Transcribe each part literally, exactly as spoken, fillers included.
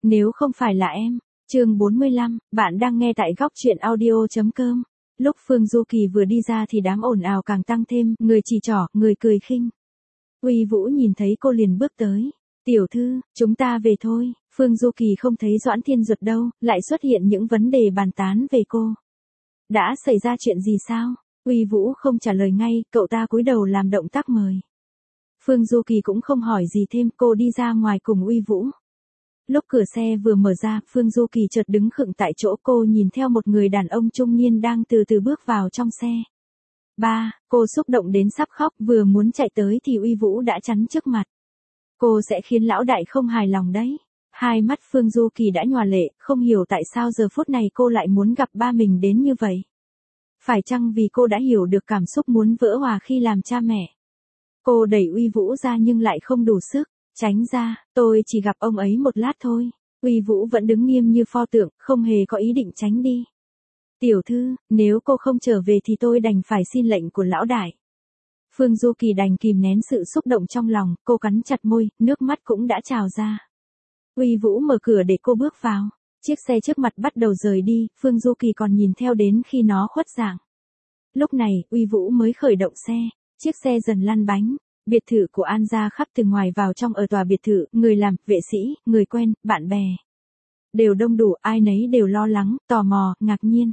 Nếu không phải là em. Chương bốn mươi lăm, bạn đang nghe tại góc truyện audio chấm com. Lúc Phương Du Kỳ vừa đi ra thì đám ồn ào càng tăng thêm, người chỉ trỏ, người cười khinh. Uy Vũ nhìn thấy cô liền bước tới. Tiểu thư, chúng ta về thôi. Phương Du Kỳ không thấy Doãn Thiên Duật đâu, lại xuất hiện những vấn đề bàn tán về cô. Đã xảy ra chuyện gì sao? Uy Vũ không trả lời ngay, cậu ta cúi đầu làm động tác mời. Phương Du Kỳ cũng không hỏi gì thêm, cô đi ra ngoài cùng Uy Vũ. Lúc cửa xe vừa mở ra, Phương Du Kỳ chợt đứng khựng tại chỗ, cô nhìn theo một người đàn ông trung niên đang từ từ bước vào trong xe. Ba, cô xúc động đến sắp khóc, vừa muốn chạy tới thì Uy Vũ đã chắn trước mặt. Cô sẽ khiến lão đại không hài lòng đấy. Hai mắt Phương Du Kỳ đã nhòa lệ, không hiểu tại sao giờ phút này cô lại muốn gặp ba mình đến như vậy. Phải chăng vì cô đã hiểu được cảm xúc muốn vỡ hòa khi làm cha mẹ? Cô đẩy Uy Vũ ra nhưng lại không đủ sức. Tránh ra, tôi chỉ gặp ông ấy một lát thôi. Uy Vũ vẫn đứng nghiêm như pho tượng, không hề có ý định tránh đi. Tiểu thư, nếu cô không trở về thì tôi đành phải xin lệnh của lão đại. Phương Du Kỳ đành kìm nén sự xúc động trong lòng, cô cắn chặt môi, nước mắt cũng đã trào ra. Uy Vũ mở cửa để cô bước vào. Chiếc xe trước mặt bắt đầu rời đi, Phương Du Kỳ còn nhìn theo đến khi nó khuất dạng. Lúc này, Uy Vũ mới khởi động xe, chiếc xe dần lăn bánh. Biệt thự của An gia khắp từ ngoài vào trong, ở tòa biệt thự, người làm, vệ sĩ, người quen, bạn bè. Đều đông đủ, ai nấy đều lo lắng, tò mò, ngạc nhiên.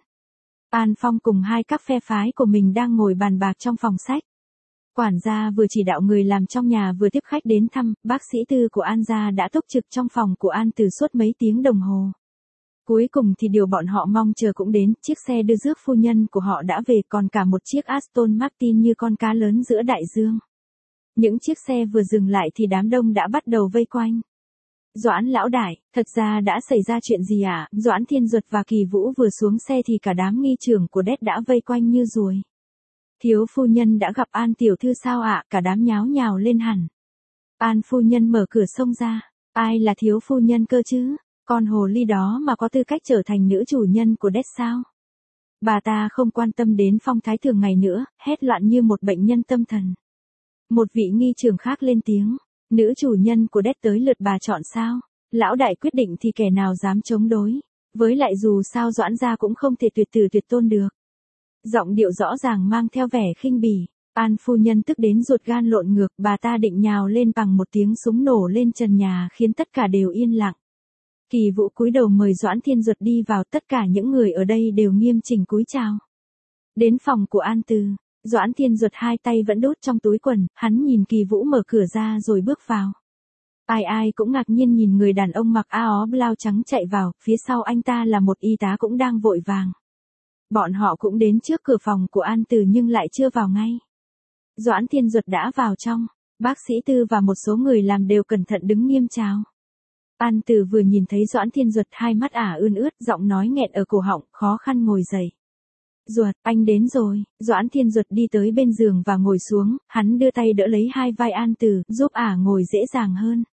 An Phong cùng hai các phe phái của mình đang ngồi bàn bạc trong phòng sách. Quản gia vừa chỉ đạo người làm trong nhà vừa tiếp khách đến thăm, bác sĩ Tư của An gia đã túc trực trong phòng của An từ suốt mấy tiếng đồng hồ. Cuối cùng thì điều bọn họ mong chờ cũng đến, chiếc xe đưa rước phu nhân của họ đã về, còn cả một chiếc Aston Martin như con cá lớn giữa đại dương. Những chiếc xe vừa dừng lại thì đám đông đã bắt đầu vây quanh. Doãn lão đại, thật ra đã xảy ra chuyện gì ạ? À? Doãn Thiên Duật và Kỳ Vũ vừa xuống xe thì cả đám nghi trưởng của đét đã vây quanh như ruồi. Thiếu phu nhân đã gặp An tiểu thư sao ạ? À? Cả đám nháo nhào lên hẳn. An phu nhân mở cửa xông ra. Ai là thiếu phu nhân cơ chứ? Con hồ ly đó mà có tư cách trở thành nữ chủ nhân của đét sao? Bà ta không quan tâm đến phong thái thường ngày nữa, hét loạn như một bệnh nhân tâm thần. Một vị nghi trưởng khác lên tiếng, nữ chủ nhân của đét tới lượt bà chọn sao? Lão đại quyết định thì kẻ nào dám chống đối? Với lại dù sao Doãn gia cũng không thể tuyệt tử tuyệt tôn được. Giọng điệu rõ ràng mang theo vẻ khinh bỉ. An phu nhân tức đến ruột gan lộn ngược, bà ta định nhào lên bằng một tiếng súng nổ lên trần nhà khiến tất cả đều yên lặng. Kỳ Vũ cúi đầu mời Doãn Thiên Duật đi vào, tất cả những người ở đây đều nghiêm chỉnh cúi chào. Đến phòng của An Từ. Doãn Thiên Duật hai tay vẫn đút trong túi quần, hắn nhìn Kỳ Vũ mở cửa ra rồi bước vào. Ai ai cũng ngạc nhiên nhìn người đàn ông mặc áo blau trắng chạy vào, phía sau anh ta là một y tá cũng đang vội vàng. Bọn họ cũng đến trước cửa phòng của An Từ nhưng lại chưa vào ngay. Doãn Thiên Duật đã vào trong, bác sĩ Tư và một số người làm đều cẩn thận đứng nghiêm chào. An Từ vừa nhìn thấy Doãn Thiên Duật hai mắt ả ươn ướt, giọng nói nghẹn ở cổ họng, khó khăn ngồi dậy. Duật, anh đến rồi. Doãn Thiên Duật đi tới bên giường và ngồi xuống, hắn đưa tay đỡ lấy hai vai An Từ, giúp ả ngồi dễ dàng hơn.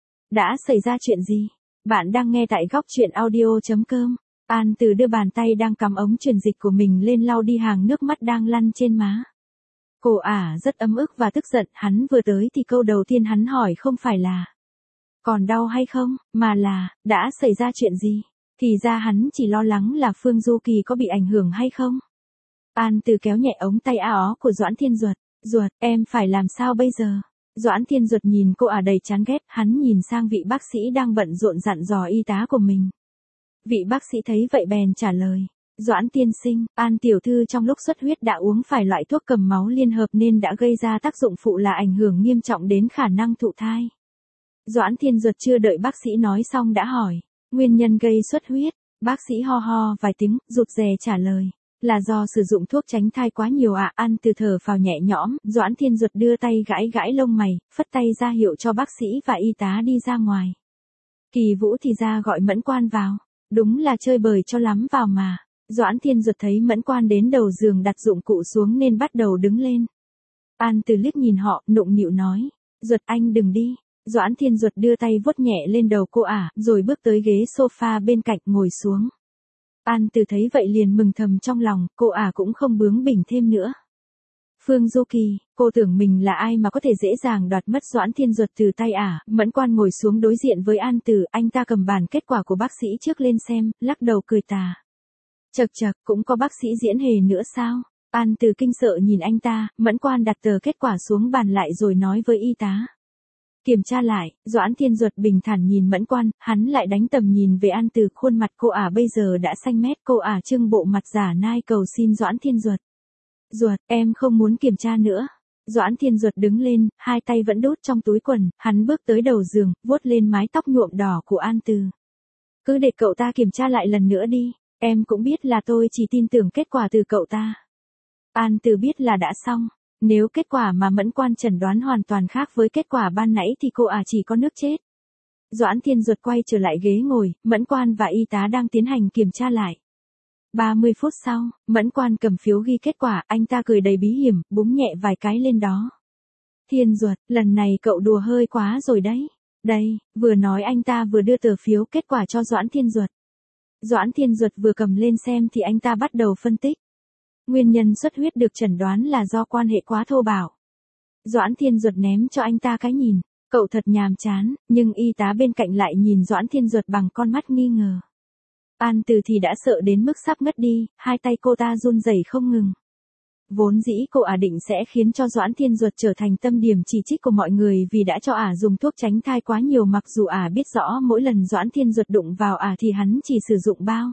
Đã xảy ra chuyện gì? Bạn đang nghe tại góc truyện audio chấm com. An Từ đưa bàn tay đang cắm ống truyền dịch của mình lên lau đi hàng nước mắt đang lăn trên má. Cô ả rất ấm ức và tức giận, hắn vừa tới thì câu đầu tiên hắn hỏi không phải là còn đau hay không, mà là, đã xảy ra chuyện gì? Thì ra hắn chỉ lo lắng là Phương Du Kỳ có bị ảnh hưởng hay không. An Từ kéo nhẹ ống tay áo của Doãn Thiên Duật. Duật, em phải làm sao bây giờ? Doãn Thiên Duật nhìn cô ả đầy chán ghét, hắn nhìn sang vị bác sĩ đang bận rộn dặn dò y tá của mình. Vị bác sĩ thấy vậy bèn trả lời. Doãn tiên sinh, An tiểu thư trong lúc xuất huyết đã uống phải loại thuốc cầm máu liên hợp nên đã gây ra tác dụng phụ là ảnh hưởng nghiêm trọng đến khả năng thụ thai. Doãn Thiên Duật chưa đợi bác sĩ nói xong đã hỏi. Nguyên nhân gây xuất huyết, bác sĩ ho ho vài tiếng, rụt rè trả lời. Là do sử dụng thuốc tránh thai quá nhiều ạ. À? An Từ thở phào nhẹ nhõm, Doãn Thiên Duật đưa tay gãi gãi lông mày, phất tay ra hiệu cho bác sĩ và y tá đi ra ngoài. Kỳ Vũ thì ra gọi Mẫn Quan vào. Đúng là chơi bời cho lắm vào mà. Doãn Thiên Duật thấy Mẫn Quan đến đầu giường đặt dụng cụ xuống nên bắt đầu đứng lên. An Từ liếc nhìn họ, nụng nịu nói. Duật anh đừng đi. Doãn Thiên Duật đưa tay vuốt nhẹ lên đầu cô ả, rồi bước tới ghế sofa bên cạnh ngồi xuống. An Từ thấy vậy liền mừng thầm trong lòng, cô ả cũng không bướng bỉnh thêm nữa. Phương Du Kỳ, cô tưởng mình là ai mà có thể dễ dàng đoạt mất Doãn Thiên Duật từ tay ả? Mẫn Quan ngồi xuống đối diện với An Từ, anh ta cầm bản kết quả của bác sĩ trước lên xem, lắc đầu cười tà. Chậc chậc, cũng có bác sĩ diễn hề nữa sao? An Từ kinh sợ nhìn anh ta, Mẫn Quan đặt tờ kết quả xuống bàn lại rồi nói với y tá. Kiểm tra lại, Doãn Thiên Duật bình thản nhìn Mẫn Quan, hắn lại đánh tầm nhìn về An Từ, khuôn mặt cô ả bây giờ đã xanh mét, cô ả trưng bộ mặt giả nai cầu xin Doãn Thiên Duật. Duật, em không muốn kiểm tra nữa. Doãn Thiên Duật đứng lên, hai tay vẫn đút trong túi quần, hắn bước tới đầu giường, vuốt lên mái tóc nhuộm đỏ của An Từ. Cứ để cậu ta kiểm tra lại lần nữa đi, em cũng biết là tôi chỉ tin tưởng kết quả từ cậu ta. An Từ biết là đã xong, nếu kết quả mà Mẫn Quan chẩn đoán hoàn toàn khác với kết quả ban nãy thì cô à chỉ có nước chết. Doãn Thiên Duật quay trở lại ghế ngồi, Mẫn Quan và y tá đang tiến hành kiểm tra lại. ba mươi phút sau, Mẫn Quan cầm phiếu ghi kết quả, anh ta cười đầy bí hiểm, búng nhẹ vài cái lên đó. Thiên Duật, lần này cậu đùa hơi quá rồi đấy. Đây, vừa nói anh ta vừa đưa tờ phiếu kết quả cho Doãn Thiên Duật. Doãn Thiên Duật vừa cầm lên xem thì anh ta bắt đầu phân tích. Nguyên nhân xuất huyết được chẩn đoán là do quan hệ quá thô bạo. Doãn Thiên Duật ném cho anh ta cái nhìn, cậu thật nhàm chán, nhưng y tá bên cạnh lại nhìn Doãn Thiên Duật bằng con mắt nghi ngờ. An Từ thì đã sợ đến mức sắp ngất đi, hai tay cô ta run rẩy không ngừng. Vốn dĩ cô ả định sẽ khiến cho Doãn Thiên Duật trở thành tâm điểm chỉ trích của mọi người vì đã cho ả dùng thuốc tránh thai quá nhiều, mặc dù ả biết rõ mỗi lần Doãn Thiên Duật đụng vào ả thì hắn chỉ sử dụng bao.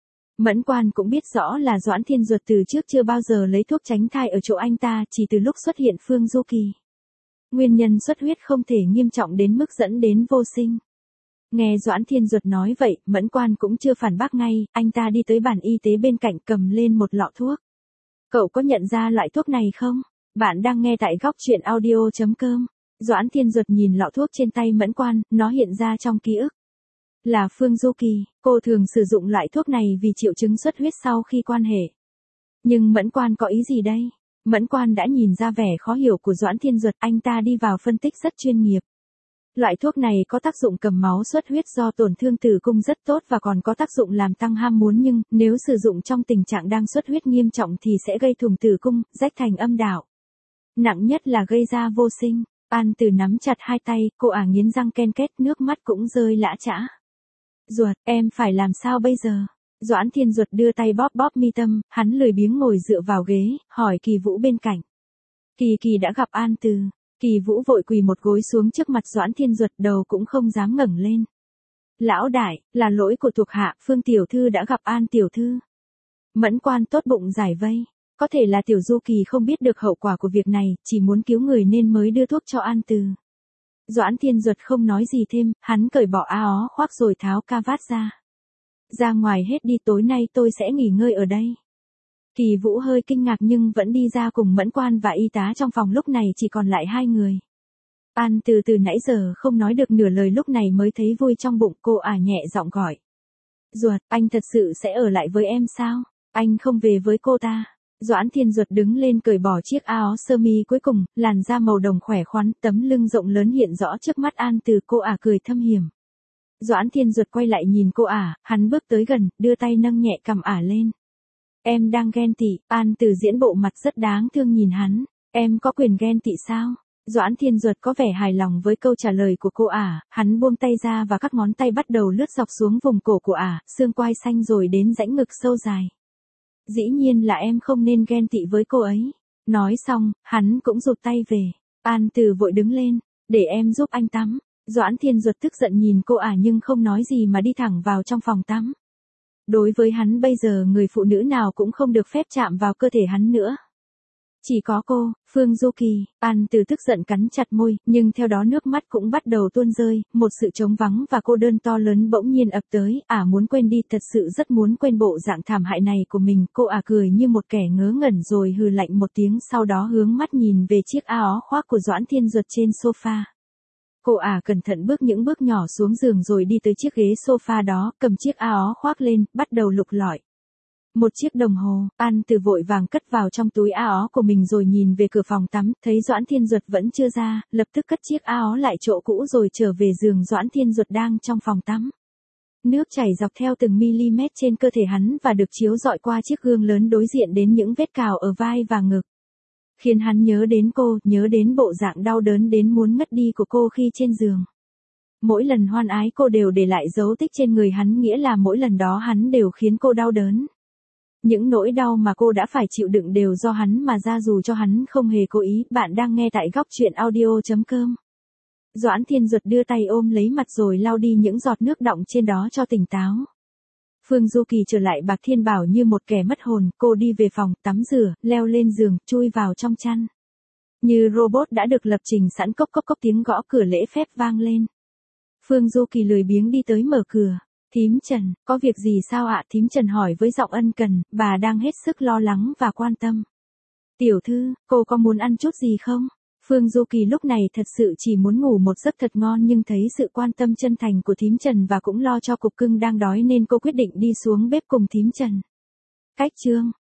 Mẫn Quan cũng biết rõ là Doãn Thiên Duật từ trước chưa bao giờ lấy thuốc tránh thai ở chỗ anh ta, chỉ từ lúc xuất hiện Phương Du Kỳ. Nguyên nhân xuất huyết không thể nghiêm trọng đến mức dẫn đến vô sinh. Nghe Doãn Thiên Duật nói vậy, Mẫn Quan cũng chưa phản bác ngay, anh ta đi tới bàn y tế bên cạnh cầm lên một lọ thuốc. Cậu có nhận ra loại thuốc này không? Bạn đang nghe tại góc truyện audio chấm com. Doãn Thiên Duật nhìn lọ thuốc trên tay Mẫn Quan, nó hiện ra trong ký ức. Là Phương Du Kỳ, cô thường sử dụng loại thuốc này vì triệu chứng xuất huyết sau khi quan hệ. Nhưng Mẫn Quan có ý gì đây? Mẫn Quan đã nhìn ra vẻ khó hiểu của Doãn Thiên Duật, anh ta đi vào phân tích rất chuyên nghiệp. Loại thuốc này có tác dụng cầm máu xuất huyết do tổn thương tử cung rất tốt và còn có tác dụng làm tăng ham muốn, nhưng nếu sử dụng trong tình trạng đang xuất huyết nghiêm trọng thì sẽ gây thủng tử cung, rách thành âm đạo. Nặng nhất là gây ra vô sinh. An Từ nắm chặt hai tay, cô ả nghiến răng ken két, nước mắt cũng rơi lã chã. Duật, em phải làm sao bây giờ? Doãn Thiên Duật đưa tay bóp bóp mi tâm, hắn lười biếng ngồi dựa vào ghế, hỏi Kỳ Vũ bên cạnh. Kỳ Kỳ đã gặp An Từ. Kỳ Vũ vội quỳ một gối xuống trước mặt Doãn Thiên Duật, đầu cũng không dám ngẩng lên. Lão đại, là lỗi của thuộc hạ, Phương tiểu thư đã gặp An tiểu thư. Mẫn Quan tốt bụng giải vây. Có thể là Tiểu Du Kỳ không biết được hậu quả của việc này, chỉ muốn cứu người nên mới đưa thuốc cho An Từ. Doãn Thiên Duật không nói gì thêm, hắn cởi bỏ áo ó khoác rồi tháo ca vát ra. Ra ngoài hết đi, tối nay tôi sẽ nghỉ ngơi ở đây. Kỳ Vũ hơi kinh ngạc nhưng vẫn đi ra cùng Mẫn Quan và y tá, trong phòng lúc này chỉ còn lại hai người. An Từ từ nãy giờ không nói được nửa lời lúc này mới thấy vui trong bụng, cô ả nhẹ giọng gọi. Duật, anh thật sự sẽ ở lại với em sao? Anh không về với cô ta. Doãn Thiên Duật đứng lên cởi bỏ chiếc áo sơ mi cuối cùng, làn da màu đồng khỏe khoắn, tấm lưng rộng lớn hiện rõ trước mắt An Từ, cô ả cười thâm hiểm. Doãn Thiên Duật quay lại nhìn cô ả, hắn bước tới gần, đưa tay nâng nhẹ cằm ả lên. Em đang ghen tị, An Từ diễn bộ mặt rất đáng thương nhìn hắn. Em có quyền ghen tị sao? Doãn Thiên Duật có vẻ hài lòng với câu trả lời của cô ả, hắn buông tay ra và các ngón tay bắt đầu lướt dọc xuống vùng cổ của ả, xương quai xanh rồi đến rãnh ngực sâu dài. Dĩ nhiên là em không nên ghen tị với cô ấy. Nói xong, hắn cũng rụt tay về. An Từ vội đứng lên, để em giúp anh tắm. Doãn Thiên Duật tức giận nhìn cô ả nhưng không nói gì mà đi thẳng vào trong phòng tắm. Đối với hắn bây giờ người phụ nữ nào cũng không được phép chạm vào cơ thể hắn nữa. Chỉ có cô, Phương Du Kỳ. An Từ tức giận cắn chặt môi, nhưng theo đó nước mắt cũng bắt đầu tuôn rơi, một sự trống vắng và cô đơn to lớn bỗng nhiên ập tới, ả muốn quên đi, thật sự rất muốn quên bộ dạng thảm hại này của mình, cô ả cười như một kẻ ngớ ngẩn rồi hừ lạnh một tiếng, sau đó hướng mắt nhìn về chiếc áo khoác của Doãn Thiên Duật trên sofa. Cô ả cẩn thận bước những bước nhỏ xuống giường rồi đi tới chiếc ghế sofa đó, cầm chiếc áo khoác lên, bắt đầu lục lọi. Một chiếc đồng hồ, An Từ vội vàng cất vào trong túi áo của mình rồi nhìn về cửa phòng tắm, thấy Doãn Thiên Duật vẫn chưa ra, lập tức cất chiếc áo lại chỗ cũ rồi trở về giường. Doãn Thiên Duật đang trong phòng tắm. Nước chảy dọc theo từng mm trên cơ thể hắn và được chiếu rọi qua chiếc gương lớn đối diện đến những vết cào ở vai và ngực. khiến hắn nhớ đến cô, nhớ đến bộ dạng đau đớn đến muốn ngất đi của cô khi trên giường. Mỗi lần hoan ái cô đều để lại dấu tích trên người hắn, nghĩa là mỗi lần đó hắn đều khiến cô đau đớn. Những nỗi đau mà cô đã phải chịu đựng đều do hắn mà ra dù cho hắn không hề cố ý. Bạn đang nghe tại góc chuyện audio chấm com. Doãn Thiên Duật đưa tay ôm lấy mặt rồi lau đi những giọt nước đọng trên đó cho tỉnh táo. Phương Du Kỳ trở lại Bạc Thiên Bảo như một kẻ mất hồn, cô đi về phòng, tắm rửa, leo lên giường, chui vào trong chăn. Như robot đã được lập trình sẵn, cốc cốc cốc tiếng gõ cửa lễ phép vang lên. Phương Du Kỳ lười biếng đi tới mở cửa. Thím Trần, có việc gì sao ạ? Thím Trần hỏi với giọng ân cần, bà đang hết sức lo lắng và quan tâm. Tiểu thư, cô có muốn ăn chút gì không? Phương Du Kỳ lúc này thật sự chỉ muốn ngủ một giấc thật ngon, nhưng thấy sự quan tâm chân thành của thím Trần và cũng lo cho cục cưng đang đói nên cô quyết định đi xuống bếp cùng thím Trần. Cách chương,